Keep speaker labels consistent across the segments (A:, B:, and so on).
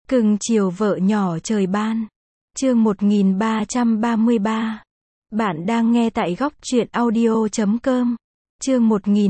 A: Cưng chiều vợ nhỏ trời ban. Chương 1333. Bạn đang nghe tại góc truyện audio.com. Chương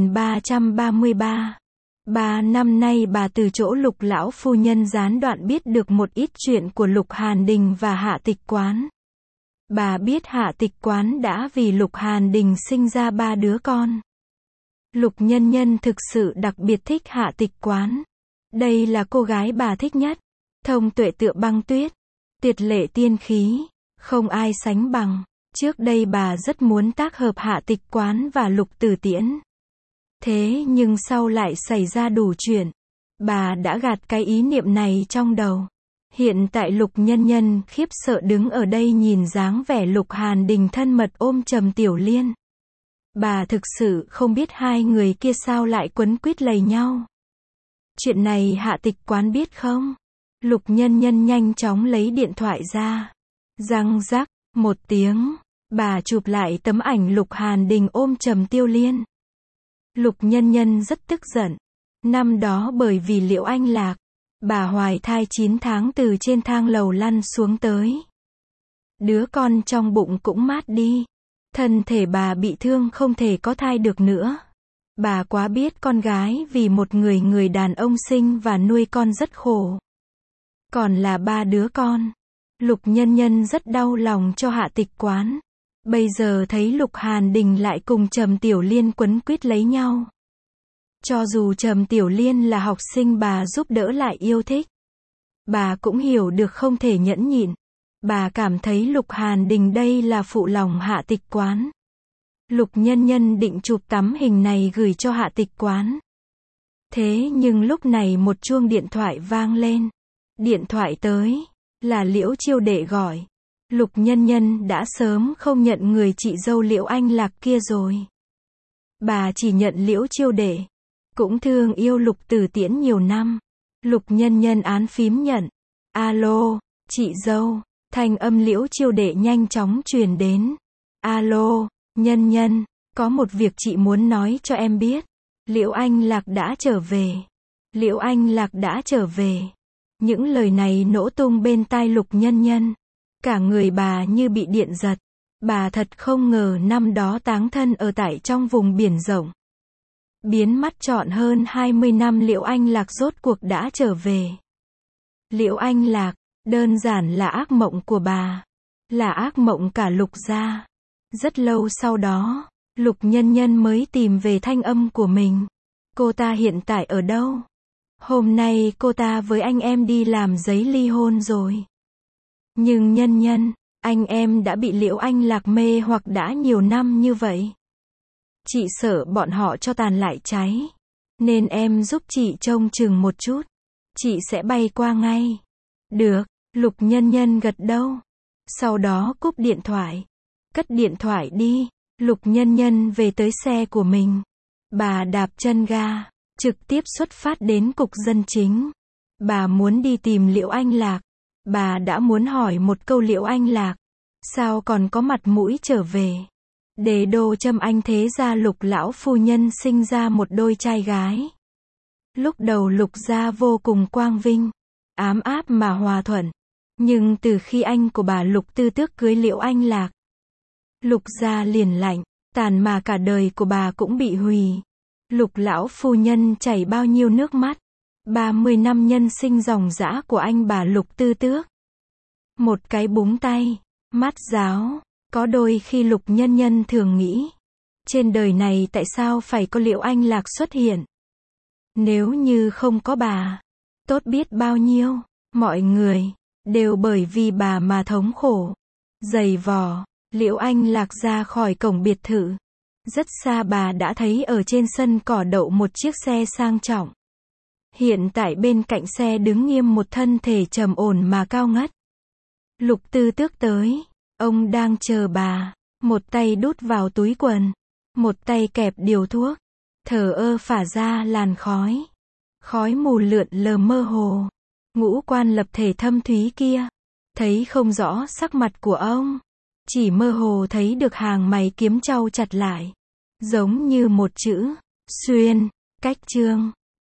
A: 1333. 3 năm nay bà từ chỗ Lục lão phu nhân gián đoạn biết được một ít chuyện của Lục Hàn Đình và Hạ Tịch Quán. Bà biết Hạ Tịch Quán đã vì Lục Hàn Đình sinh ra 3 đứa con. Lục Nhân Nhân thực sự đặc biệt thích Hạ Tịch Quán. Đây là cô gái bà thích nhất. Thông tuệ tựa băng tuyết, tuyệt lệ tiên khí, không ai sánh bằng. Trước đây bà rất muốn tác hợp Hạ Tịch Quán và Lục Tử Tiễn. Thế nhưng sau lại xảy ra đủ chuyện. Bà đã gạt cái ý niệm này trong đầu. Hiện tại Lục Nhân Nhân khiếp sợ đứng ở đây nhìn dáng vẻ Lục Hàn Đình thân mật ôm Trầm Tiểu Liên. Bà thực sự không biết hai người kia sao lại quấn quýt lầy nhau. Chuyện này Hạ Tịch Quán biết không? Lục Nhân Nhân nhanh chóng lấy điện thoại ra. Răng rắc, một tiếng, bà chụp lại tấm ảnh Lục Hàn Đình ôm Trầm Tiêu Liên. Lục Nhân Nhân rất tức giận. Năm đó bởi vì Liễu Anh Lạc, bà hoài thai 9 tháng từ trên thang lầu lăn xuống tới. Đứa con trong bụng cũng mát đi. Thân thể bà bị thương không thể có thai được nữa. Bà quá biết con gái vì một người đàn ông sinh và nuôi con rất khổ. Còn là 3 đứa con. Lục Nhân Nhân rất đau lòng cho Hạ Tịch Quán. Bây giờ thấy Lục Hàn Đình lại cùng Trầm Tiểu Liên quấn quýt lấy nhau. Cho dù Trầm Tiểu Liên là học sinh bà giúp đỡ lại yêu thích. Bà cũng hiểu được không thể nhẫn nhịn. Bà cảm thấy Lục Hàn Đình đây là phụ lòng Hạ Tịch Quán. Lục Nhân Nhân định chụp tấm hình này gửi cho Hạ Tịch Quán. Thế nhưng lúc này một chuông điện thoại vang lên. Điện thoại tới, là Liễu Chiêu Đệ gọi. Lục Nhân Nhân đã sớm không nhận người chị dâu Liễu Anh Lạc kia rồi. Bà chỉ nhận Liễu Chiêu Đệ. Cũng thương yêu Lục Tử Tiễn nhiều năm. Lục Nhân Nhân án phím nhận. Alo, chị dâu. Thanh âm Liễu Chiêu Đệ nhanh chóng truyền đến. Alo, Nhân Nhân, có một việc chị muốn nói cho em biết. Liễu Anh Lạc đã trở về. Liễu Anh Lạc đã trở về. Những lời này nổ tung bên tai Lục Nhân Nhân. Cả người bà như bị điện giật. Bà thật không ngờ năm đó táng thân ở tại trong vùng biển rộng. Biến mắt trọn hơn 20 năm Liễu Anh Lạc rốt cuộc đã trở về. Liễu Anh Lạc, đơn giản là ác mộng của bà. Là ác mộng cả Lục gia. Rất lâu sau đó, Lục Nhân Nhân mới tìm về thanh âm của mình. Cô ta hiện tại ở đâu? Hôm nay cô ta với anh em đi làm giấy ly hôn rồi. Nhưng Nhân Nhân, anh em đã bị Liễu Anh Lạc mê hoặc đã nhiều năm như vậy. Chị sợ bọn họ cho tàn lại cháy. Nên em giúp chị trông chừng một chút. Chị sẽ bay qua ngay. Được, Lục Nhân Nhân gật đầu. Sau đó cúp điện thoại. Cất điện thoại đi. Lục Nhân Nhân về tới xe của mình. Bà đạp chân ga. Trực tiếp xuất phát đến cục dân chính. Bà muốn đi tìm Liễu Anh Lạc. Bà đã muốn hỏi một câu Liễu Anh Lạc. Sao còn có mặt mũi trở về? Đế đô Trâm Anh thế gia Lục lão phu nhân sinh ra một đôi trai gái. Lúc đầu Lục gia vô cùng quang vinh. Ám áp mà hòa thuận. Nhưng từ khi anh của bà Lục Tư Tước cưới Liễu Anh Lạc. Lục gia liền lạnh. Tàn mà cả đời của bà cũng bị hủy. Lục lão phu nhân chảy bao nhiêu nước mắt. 30 năm nhân sinh dòng dã của anh bà Lục Tư Tước. Một cái búng tay, mắt giáo. Có đôi khi Lục Nhân Nhân thường nghĩ. Trên đời này tại sao phải có Liễu Anh Lạc xuất hiện? Nếu như không có bà, tốt biết bao nhiêu. Mọi người, đều bởi vì bà mà thống khổ. Dày vò, Liễu Anh Lạc ra khỏi cổng biệt thự. Rất xa bà đã thấy ở trên sân cỏ đậu một chiếc xe sang trọng. Hiện tại bên cạnh xe đứng nghiêm một thân thể trầm ổn mà cao ngất. Lục Tư Tước tới. Ông đang chờ bà. Một tay đút vào túi quần. Một tay kẹp điều thuốc. Thở ơ phả ra làn khói. Khói mù lượn lờ mơ hồ. Ngũ quan lập thể thâm thúy kia. Thấy không rõ sắc mặt của ông. Chỉ mơ hồ thấy được hàng mày kiếm chau chặt lại. Giống như một chữ. Xuyên. Cách chương.